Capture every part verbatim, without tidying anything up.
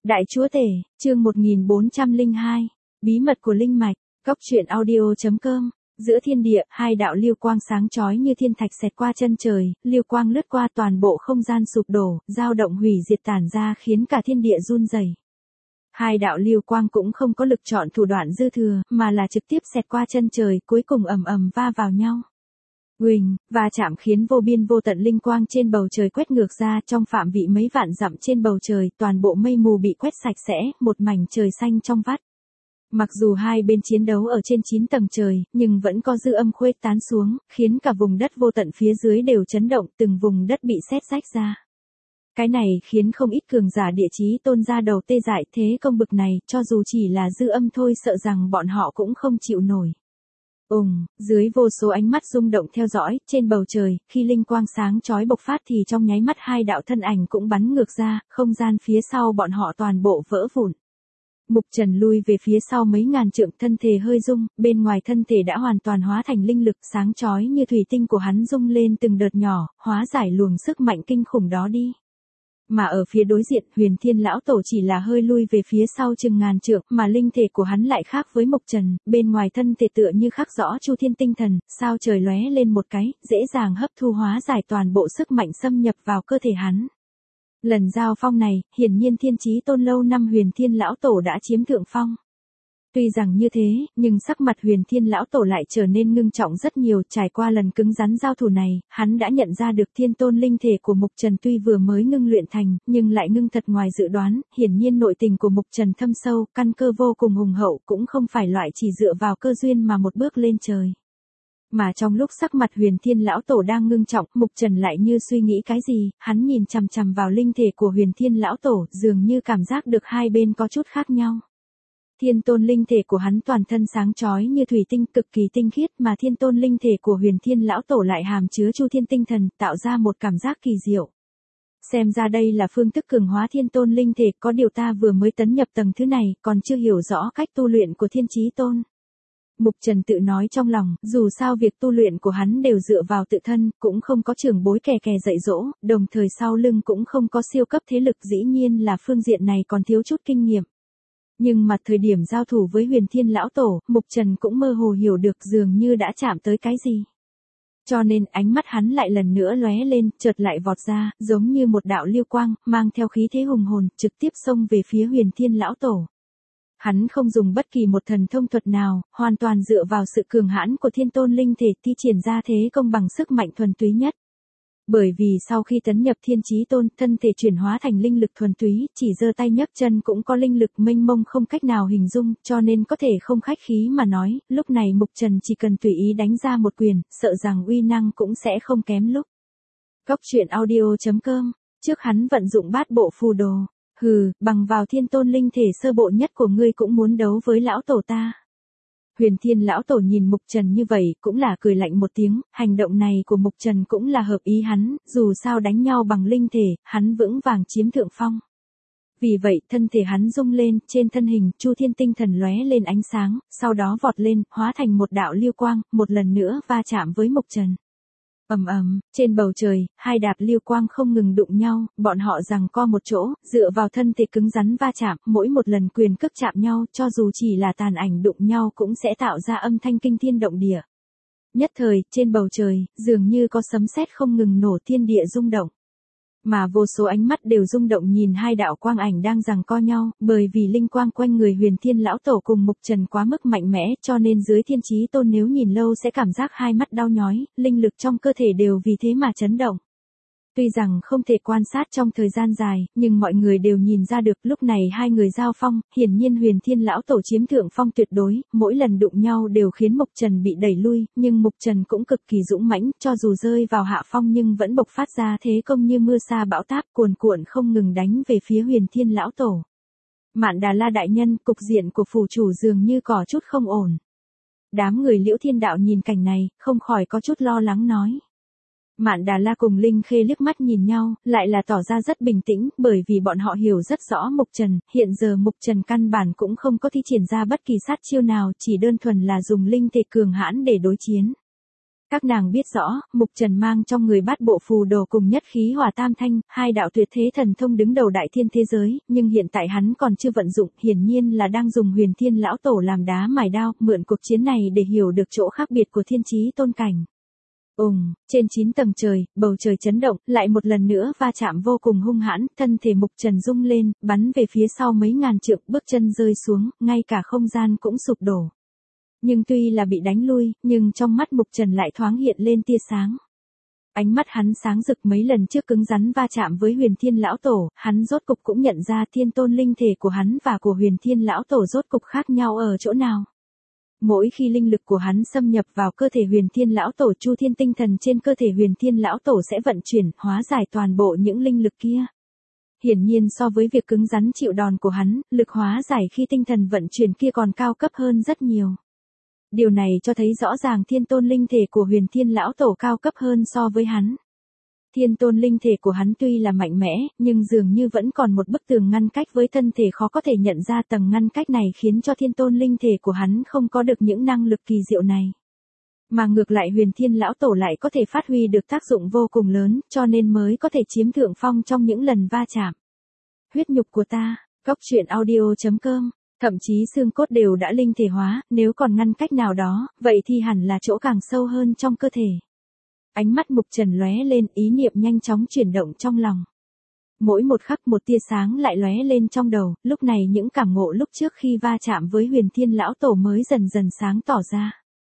Đại Chúa Tể, chương một nghìn bốn trăm lẻ hai, Bí mật của Linh Mạch, Góc truyện audio chấm com. Giữa thiên địa, hai đạo liêu quang sáng chói như thiên thạch xẹt qua chân trời, liêu quang lướt qua toàn bộ không gian sụp đổ, dao động hủy diệt tản ra khiến cả thiên địa run rẩy. Hai đạo liêu quang cũng không có lực chọn thủ đoạn dư thừa, mà là trực tiếp xẹt qua chân trời, cuối cùng ầm ầm va vào nhau. Uỳnh, va chạm khiến vô biên vô tận linh quang trên bầu trời quét ngược ra, trong phạm vị mấy vạn dặm trên bầu trời, toàn bộ mây mù bị quét sạch sẽ, một mảnh trời xanh trong vắt. Mặc dù hai bên chiến đấu ở trên chín tầng trời, nhưng vẫn có dư âm khuếch tán xuống, khiến cả vùng đất vô tận phía dưới đều chấn động, từng vùng đất bị sét rách ra. Cái này khiến không ít cường giả địa chí tôn ra đầu tê dại, thế công bực này, cho dù chỉ là dư âm thôi sợ rằng bọn họ cũng không chịu nổi. Ùng, dưới vô số ánh mắt rung động theo dõi, trên bầu trời, khi linh quang sáng chói bộc phát thì trong nháy mắt hai đạo thân ảnh cũng bắn ngược ra, không gian phía sau bọn họ toàn bộ vỡ vụn. Mục Trần lui về phía sau mấy ngàn trượng, thân thể hơi rung, bên ngoài thân thể đã hoàn toàn hóa thành linh lực sáng chói như thủy tinh của hắn rung lên từng đợt nhỏ, hóa giải luồng sức mạnh kinh khủng đó đi. Mà ở phía đối diện, Huyền Thiên lão tổ chỉ là hơi lui về phía sau chừng ngàn trượng, mà linh thể của hắn lại khác với Mục Trần, bên ngoài thân thể tựa như khắc rõ Chu Thiên tinh thần, sao trời lóe lên một cái, dễ dàng hấp thu hóa giải toàn bộ sức mạnh xâm nhập vào cơ thể hắn. Lần giao phong này, hiển nhiên Thiên Chí Tôn lâu năm Huyền Thiên lão tổ đã chiếm thượng phong. Tuy rằng như thế, nhưng sắc mặt Huyền Thiên lão tổ lại trở nên ngưng trọng rất nhiều, trải qua lần cứng rắn giao thủ này, hắn đã nhận ra được Thiên Tôn linh thể của Mục Trần tuy vừa mới ngưng luyện thành, nhưng lại ngưng thật ngoài dự đoán, hiển nhiên nội tình của Mục Trần thâm sâu, căn cơ vô cùng hùng hậu, cũng không phải loại chỉ dựa vào cơ duyên mà một bước lên trời. Mà trong lúc sắc mặt Huyền Thiên lão tổ đang ngưng trọng, Mục Trần lại như suy nghĩ cái gì, hắn nhìn chằm chằm vào linh thể của Huyền Thiên lão tổ, dường như cảm giác được hai bên có chút khác nhau. Thiên Tôn linh thể của hắn toàn thân sáng chói như thủy tinh, cực kỳ tinh khiết, mà Thiên Tôn linh thể của Huyền Thiên lão tổ lại hàm chứa Chu Thiên tinh thần, tạo ra một cảm giác kỳ diệu. Xem ra đây là phương thức cường hóa Thiên Tôn linh thể, có điều ta vừa mới tấn nhập tầng thứ này, còn chưa hiểu rõ cách tu luyện của Thiên Chí Tôn. Mục Trần tự nói trong lòng, dù sao việc tu luyện của hắn đều dựa vào tự thân, cũng không có trưởng bối kè kè dạy dỗ, đồng thời sau lưng cũng không có siêu cấp thế lực, dĩ nhiên là phương diện này còn thiếu chút kinh nghiệm. Nhưng mà thời điểm giao thủ với Huyền Thiên lão tổ, Mục Trần cũng mơ hồ hiểu được dường như đã chạm tới cái gì. Cho nên ánh mắt hắn lại lần nữa lóe lên, chợt lại vọt ra, giống như một đạo liêu quang, mang theo khí thế hùng hồn, trực tiếp xông về phía Huyền Thiên lão tổ. Hắn không dùng bất kỳ một thần thông thuật nào, hoàn toàn dựa vào sự cường hãn của Thiên Tôn linh thể thi triển ra thế công bằng sức mạnh thuần túy nhất. Bởi vì sau khi tấn nhập Thiên Chí Tôn, thân thể chuyển hóa thành linh lực thuần túy, chỉ giơ tay nhấc chân cũng có linh lực mênh mông không cách nào hình dung, cho nên có thể không khách khí mà nói, lúc này Mục Trần chỉ cần tùy ý đánh ra một quyền, sợ rằng uy năng cũng sẽ không kém lúc. Góc truyện audio chấm com, trước hắn vận dụng bát bộ phù đồ. Hừ, bằng vào Thiên Tôn linh thể sơ bộ nhất của ngươi cũng muốn đấu với lão tổ ta. Huyền Thiên lão tổ nhìn Mục Trần như vậy, cũng là cười lạnh một tiếng, hành động này của Mục Trần cũng là hợp ý hắn, dù sao đánh nhau bằng linh thể, hắn vững vàng chiếm thượng phong. Vì vậy, thân thể hắn rung lên, trên thân hình, Chu Thiên tinh thần lóe lên ánh sáng, sau đó vọt lên, hóa thành một đạo liêu quang, một lần nữa va chạm với Mục Trần. Ầm ầm, trên bầu trời, hai đạp liêu quang không ngừng đụng nhau, bọn họ giằng co một chỗ, dựa vào thân thể cứng rắn va chạm, mỗi một lần quyền cước chạm nhau, cho dù chỉ là tàn ảnh đụng nhau cũng sẽ tạo ra âm thanh kinh thiên động địa. Nhất thời, trên bầu trời, dường như có sấm sét không ngừng nổ, thiên địa rung động. Mà vô số ánh mắt đều rung động nhìn hai đạo quang ảnh đang giằng co nhau, bởi vì linh quang quanh người Huyền Thiên lão tổ cùng Mục Trần quá mức mạnh mẽ, cho nên dưới Thiên Chí Tôn nếu nhìn lâu sẽ cảm giác hai mắt đau nhói, linh lực trong cơ thể đều vì thế mà chấn động. Tuy rằng không thể quan sát trong thời gian dài, nhưng mọi người đều nhìn ra được lúc này hai người giao phong, hiển nhiên Huyền Thiên lão tổ chiếm thượng phong tuyệt đối, mỗi lần đụng nhau đều khiến Mục Trần bị đẩy lui, nhưng Mục Trần cũng cực kỳ dũng mãnh, cho dù rơi vào hạ phong nhưng vẫn bộc phát ra thế công như mưa sa bão táp, cuồn cuộn không ngừng đánh về phía Huyền Thiên lão tổ. Mạn Đà La đại nhân, cục diện của phủ chủ dường như có chút không ổn. Đám người Liễu Thiên Đạo nhìn cảnh này, không khỏi có chút lo lắng nói. Mạn Đà La cùng Linh Khê liếc mắt nhìn nhau, lại là tỏ ra rất bình tĩnh, bởi vì bọn họ hiểu rất rõ Mục Trần, hiện giờ Mục Trần căn bản cũng không có thi triển ra bất kỳ sát chiêu nào, chỉ đơn thuần là dùng linh thể cường hãn để đối chiến. Các nàng biết rõ, Mục Trần mang trong người bát bộ phù đồ cùng nhất khí hỏa tam thanh, hai đạo tuyệt thế thần thông đứng đầu đại thiên thế giới, nhưng hiện tại hắn còn chưa vận dụng, hiển nhiên là đang dùng Huyền Thiên lão tổ làm đá mài đao, mượn cuộc chiến này để hiểu được chỗ khác biệt của thiên chí tôn cảnh. Ùng, trên chín tầng trời, bầu trời chấn động, lại một lần nữa va chạm vô cùng hung hãn, thân thể Mục Trần rung lên, bắn về phía sau mấy ngàn trượng, bước chân rơi xuống, ngay cả không gian cũng sụp đổ. Nhưng tuy là bị đánh lui, nhưng trong mắt Mục Trần lại thoáng hiện lên tia sáng. Ánh mắt hắn sáng rực, mấy lần trước cứng rắn va chạm với Huyền Thiên lão tổ, hắn rốt cục cũng nhận ra thiên tôn linh thể của hắn và của Huyền Thiên lão tổ rốt cục khác nhau ở chỗ nào. Mỗi khi linh lực của hắn xâm nhập vào cơ thể Huyền Thiên lão tổ, chu thiên tinh thần trên cơ thể Huyền Thiên lão tổ sẽ vận chuyển, hóa giải toàn bộ những linh lực kia. Hiển nhiên so với việc cứng rắn chịu đòn của hắn, lực hóa giải khi tinh thần vận chuyển kia còn cao cấp hơn rất nhiều. Điều này cho thấy rõ ràng thiên tôn linh thể của Huyền Thiên lão tổ cao cấp hơn so với hắn. Thiên tôn linh thể của hắn tuy là mạnh mẽ, nhưng dường như vẫn còn một bức tường ngăn cách với thân thể, khó có thể nhận ra tầng ngăn cách này khiến cho thiên tôn linh thể của hắn không có được những năng lực kỳ diệu này. Mà ngược lại Huyền Thiên lão tổ lại có thể phát huy được tác dụng vô cùng lớn, cho nên mới có thể chiếm thượng phong trong những lần va chạm. Huyết nhục của ta, Cốc Truyện Audio chấm com. Thậm chí xương cốt đều đã linh thể hóa, nếu còn ngăn cách nào đó, vậy thì hẳn là chỗ càng sâu hơn trong cơ thể. Ánh mắt Mục Trần lóe lên, ý niệm nhanh chóng chuyển động trong lòng. Mỗi một khắc một tia sáng lại lóe lên trong đầu, lúc này những cảm ngộ lúc trước khi va chạm với Huyền Thiên lão tổ mới dần dần sáng tỏ ra.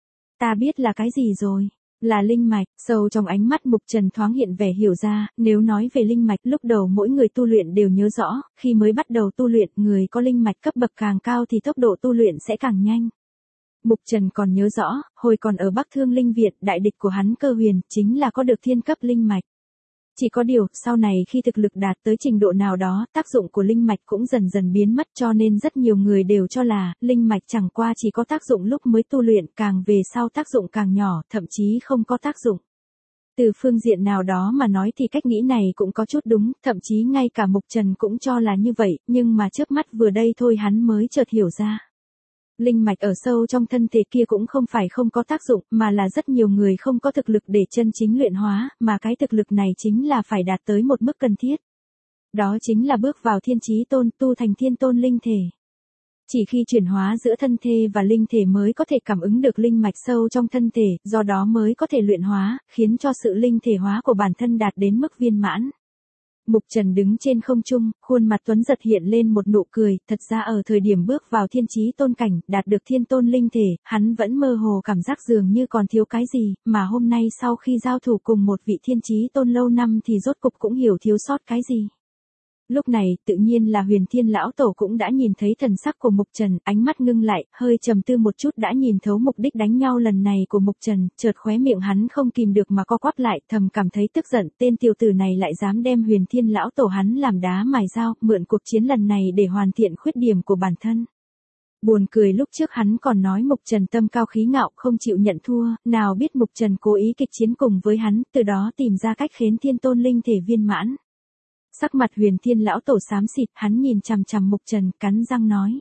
Ta biết là cái gì rồi. Là linh mạch. Sâu trong ánh mắt Mục Trần thoáng hiện vẻ hiểu ra, nếu nói về linh mạch, lúc đầu mỗi người tu luyện đều nhớ rõ, khi mới bắt đầu tu luyện, người có linh mạch cấp bậc càng cao thì tốc độ tu luyện sẽ càng nhanh. Mục Trần còn nhớ rõ, hồi còn ở Bắc Thương Linh Viện, đại địch của hắn Cơ Huyền, chính là có được thiên cấp linh mạch. Chỉ có điều, sau này khi thực lực đạt tới trình độ nào đó, tác dụng của linh mạch cũng dần dần biến mất, cho nên rất nhiều người đều cho là, linh mạch chẳng qua chỉ có tác dụng lúc mới tu luyện, càng về sau tác dụng càng nhỏ, thậm chí không có tác dụng. Từ phương diện nào đó mà nói thì cách nghĩ này cũng có chút đúng, thậm chí ngay cả Mục Trần cũng cho là như vậy, nhưng mà trước mắt vừa đây thôi hắn mới chợt hiểu ra. Linh mạch ở sâu trong thân thể kia cũng không phải không có tác dụng, mà là rất nhiều người không có thực lực để chân chính luyện hóa, mà cái thực lực này chính là phải đạt tới một mức cần thiết. Đó chính là bước vào thiên chí tôn, tu thành thiên tôn linh thể. Chỉ khi chuyển hóa giữa thân thể và linh thể mới có thể cảm ứng được linh mạch sâu trong thân thể, do đó mới có thể luyện hóa, khiến cho sự linh thể hóa của bản thân đạt đến mức viên mãn. Mục Trần đứng trên không trung, khuôn mặt tuấn giật hiện lên một nụ cười, thật ra ở thời điểm bước vào thiên chí tôn cảnh, đạt được thiên tôn linh thể, hắn vẫn mơ hồ cảm giác dường như còn thiếu cái gì, mà hôm nay sau khi giao thủ cùng một vị thiên chí tôn lâu năm thì rốt cục cũng hiểu thiếu sót cái gì. Lúc này, tự nhiên là Huyền Thiên lão tổ cũng đã nhìn thấy thần sắc của Mục Trần, ánh mắt ngưng lại, hơi trầm tư một chút đã nhìn thấu mục đích đánh nhau lần này của Mục Trần, chợt khóe miệng hắn không kìm được mà co quắp lại, thầm cảm thấy tức giận, tên tiểu tử này lại dám đem Huyền Thiên lão tổ hắn làm đá mài dao, mượn cuộc chiến lần này để hoàn thiện khuyết điểm của bản thân. Buồn cười lúc trước hắn còn nói Mục Trần tâm cao khí ngạo không chịu nhận thua, nào biết Mục Trần cố ý kịch chiến cùng với hắn, từ đó tìm ra cách khiến thiên tôn linh thể viên mãn. Sắc mặt Huyền Thiên lão tổ xám xịt, hắn nhìn chằm chằm Mục Trần, cắn răng nói.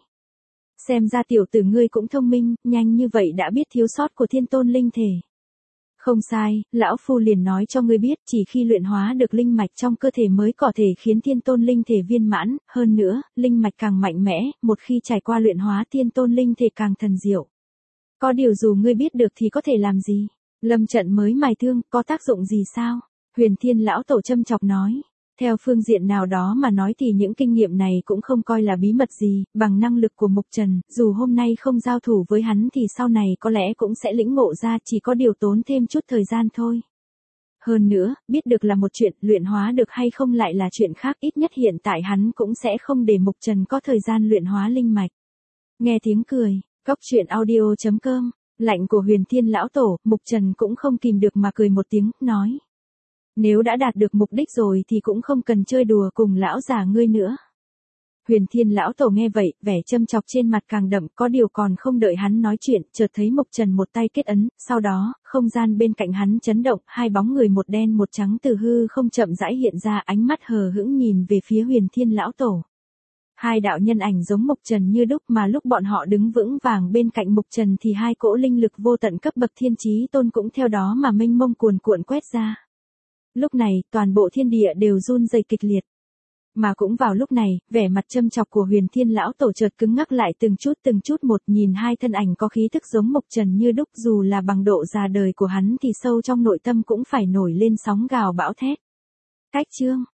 Xem ra tiểu tử ngươi cũng thông minh, nhanh như vậy đã biết thiếu sót của thiên tôn linh thể. Không sai, lão phu liền nói cho ngươi biết, chỉ khi luyện hóa được linh mạch trong cơ thể mới có thể khiến thiên tôn linh thể viên mãn, hơn nữa, linh mạch càng mạnh mẽ, một khi trải qua luyện hóa thiên tôn linh thể càng thần diệu. Có điều dù ngươi biết được thì có thể làm gì? Lâm trận mới mài thương, có tác dụng gì sao? Huyền Thiên lão tổ châm chọc nói. Theo phương diện nào đó mà nói thì những kinh nghiệm này cũng không coi là bí mật gì, bằng năng lực của Mục Trần, dù hôm nay không giao thủ với hắn thì sau này có lẽ cũng sẽ lĩnh ngộ ra, chỉ có điều tốn thêm chút thời gian thôi. Hơn nữa, biết được là một chuyện, luyện hóa được hay không lại là chuyện khác, ít nhất hiện tại hắn cũng sẽ không để Mục Trần có thời gian luyện hóa linh mạch. Nghe tiếng cười, Cốc Truyện Audio chấm com, lạnh của Huyền Thiên lão tổ, Mục Trần cũng không kìm được mà cười một tiếng, nói. Nếu đã đạt được mục đích rồi thì cũng không cần chơi đùa cùng lão già ngươi nữa. Huyền Thiên lão tổ nghe vậy, vẻ châm chọc trên mặt càng đậm, có điều còn không đợi hắn nói chuyện, chợt thấy Mục Trần một tay kết ấn, sau đó, không gian bên cạnh hắn chấn động, hai bóng người một đen một trắng từ hư không chậm rãi hiện ra, ánh mắt hờ hững nhìn về phía Huyền Thiên lão tổ. Hai đạo nhân ảnh giống Mục Trần như đúc, mà lúc bọn họ đứng vững vàng bên cạnh Mục Trần thì hai cỗ linh lực vô tận cấp bậc thiên chí tôn cũng theo đó mà mênh mông cuồn cuộn quét ra. Lúc này, toàn bộ thiên địa đều run rẩy kịch liệt. Mà cũng vào lúc này, vẻ mặt châm chọc của Huyền Thiên lão tổ chợt cứng ngắc lại từng chút từng chút một, nhìn hai thân ảnh có khí tức giống Mục Trần như đúc, dù là bằng độ già đời của hắn thì sâu trong nội tâm cũng phải nổi lên sóng gào bão thét. Cách chương